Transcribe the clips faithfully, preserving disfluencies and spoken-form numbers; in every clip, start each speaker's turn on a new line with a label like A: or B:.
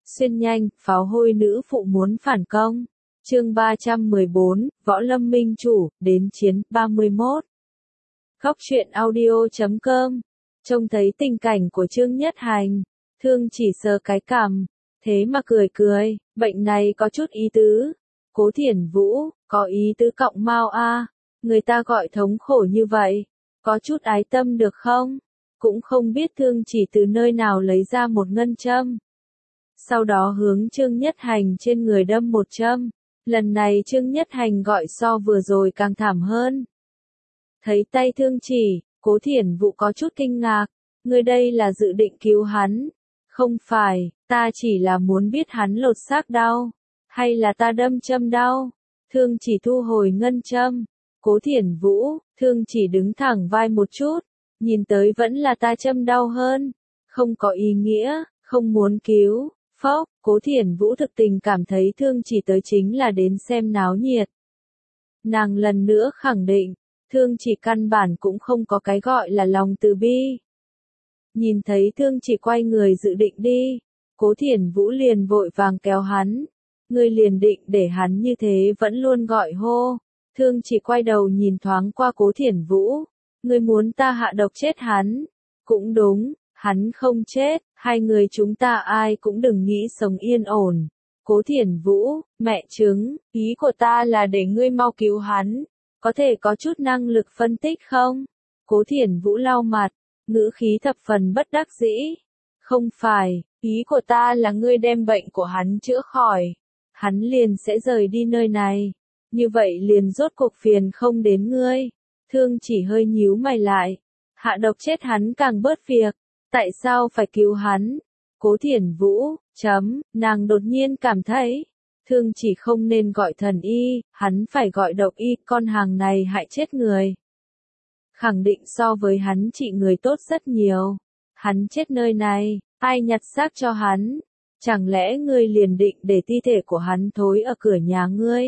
A: Xuyên nhanh, pháo hôi nữ phụ muốn phản công. Chương ba trăm mười bốn, Võ Lâm Minh Chủ, đến chiến, ba mươi mốt. Góc truyện audio chấm com. Trông thấy tình cảnh của Trương Nhất Hành, Thương chỉ sờ cái cằm, thế mà cười cười, bệnh này có chút ý tứ. Cố Thiển Vũ, có ý tứ cọng mao a, người ta gọi thống khổ như vậy, có chút ái tâm được không? Cũng không biết Thương chỉ từ nơi nào lấy ra một ngân châm. Sau đó hướng Trương Nhất Hành trên người đâm một châm. Lần này Trương Nhất Hành gọi so vừa rồi càng thảm hơn. Thấy tay Thương chỉ, Cố Thiển Vũ có chút kinh ngạc. Người đây là dự định cứu hắn. Không phải, ta chỉ là muốn biết hắn lột xác đau. Hay là ta đâm châm đau. Thương chỉ thu hồi ngân châm. Cố Thiển Vũ, Thương chỉ đứng thẳng vai một chút. Nhìn tới vẫn là ta châm đau hơn. Không có ý nghĩa, không muốn cứu. Phốc, Cố Thiển Vũ thực tình cảm thấy Thương chỉ tới chính là đến xem náo nhiệt. Nàng lần nữa khẳng định, Thương chỉ căn bản cũng không có cái gọi là lòng từ bi. Nhìn thấy Thương chỉ quay người dự định đi, Cố Thiển Vũ liền vội vàng kéo hắn. Người liền định để hắn như thế vẫn luôn gọi hô. Thương chỉ quay đầu nhìn thoáng qua Cố Thiển Vũ. Người muốn ta hạ độc chết hắn. Cũng đúng. Hắn không chết, hai người chúng ta ai cũng đừng nghĩ sống yên ổn. Cố Thiển Vũ, mẹ chứng, ý của ta là để ngươi mau cứu hắn. Có thể có chút năng lực phân tích không? Cố Thiển Vũ lau mặt, ngữ khí thập phần bất đắc dĩ. Không phải, ý của ta là ngươi đem bệnh của hắn chữa khỏi. Hắn liền sẽ rời đi nơi này. Như vậy liền rốt cuộc phiền không đến ngươi. Thương chỉ hơi nhíu mày lại. Hạ độc chết hắn càng bớt việc. Tại sao phải cứu hắn? Cố Thiển Vũ, chấm, nàng đột nhiên cảm thấy, Thương chỉ không nên gọi thần y, hắn phải gọi độc y, con hàng này hại chết người. Khẳng định so với hắn trị người tốt rất nhiều. Hắn chết nơi này, ai nhặt xác cho hắn? Chẳng lẽ ngươi liền định để thi thể của hắn thối ở cửa nhà ngươi?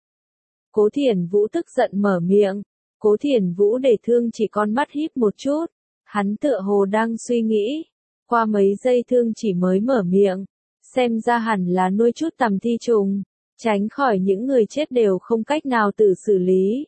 A: Cố Thiển Vũ tức giận mở miệng. Cố Thiển Vũ để Thương chỉ con mắt híp một chút. Hắn tựa hồ đang suy nghĩ. Qua mấy giây Thương chỉ mới mở miệng. Xem ra hẳn là nuôi chút tằm thi trùng. Tránh khỏi những người chết đều không cách nào tự xử lý.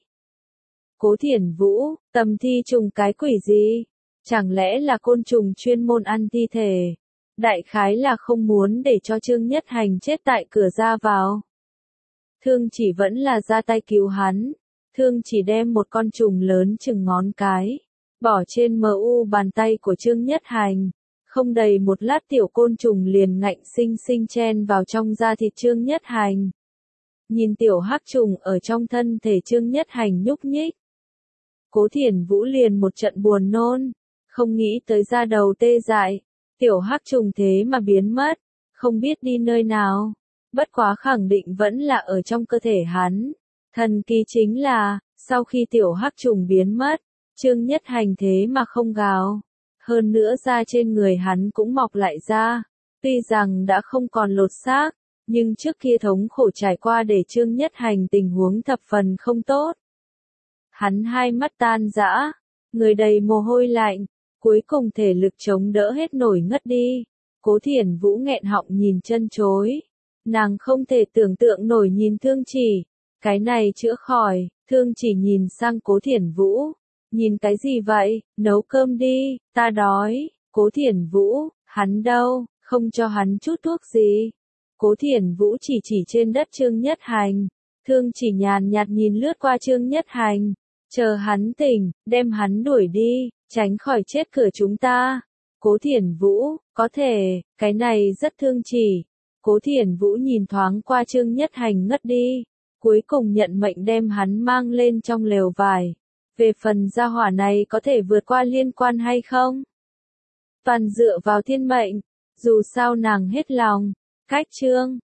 A: Cố Thiển Vũ, tằm thi trùng cái quỷ gì? Chẳng lẽ là côn trùng chuyên môn ăn thi thể? Đại khái là không muốn để cho Trương Nhất Hành chết tại cửa ra vào. Thương chỉ vẫn là ra tay cứu hắn. Thương chỉ đem một con trùng lớn chừng ngón cái. Bỏ trên mờ u bàn tay của Trương Nhất Hành. Không đầy một lát tiểu côn trùng liền ngạnh sinh sinh chen vào trong da thịt Trương Nhất Hành. Nhìn tiểu hắc trùng ở trong thân thể Trương Nhất Hành nhúc nhích. Cố Thiển Vũ liền một trận buồn nôn. Không nghĩ tới da đầu tê dại. Tiểu hắc trùng thế mà biến mất. Không biết đi nơi nào. Bất quá khẳng định vẫn là ở trong cơ thể hắn. Thần kỳ chính là, sau khi tiểu hắc trùng biến mất, Trương Nhất Hành thế mà không gào. Hơn nữa da trên người hắn cũng mọc lại ra. Tuy rằng đã không còn lột xác, nhưng trước kia thống khổ trải qua để Trương Nhất Hành tình huống thập phần không tốt. Hắn hai mắt tan rã, người đầy mồ hôi lạnh, cuối cùng thể lực chống đỡ hết nổi ngất đi. Cố Thiển Vũ nghẹn họng nhìn chân chối. Nàng không thể tưởng tượng nổi nhìn Thương chỉ. Cái này chữa khỏi, Thương chỉ nhìn sang Cố Thiển Vũ. Nhìn cái gì vậy, nấu cơm đi, ta đói. Cố Thiển Vũ, hắn đâu, không cho hắn chút thuốc gì. Cố Thiển Vũ chỉ chỉ trên đất Trương Nhất Hành. Thương chỉ nhàn nhạt nhìn lướt qua Trương Nhất Hành. Chờ hắn tỉnh, đem hắn đuổi đi, tránh khỏi chết cửa chúng ta. Cố Thiển Vũ, có thể, cái này rất thương chỉ. Cố Thiển Vũ nhìn thoáng qua Trương Nhất Hành ngất đi. Cuối cùng nhận mệnh đem hắn mang lên trong lều vải. Về phần gia hỏa này có thể vượt qua liên quan hay không? Toàn dựa vào thiên mệnh. Dù sao nàng hết lòng. Cách chương.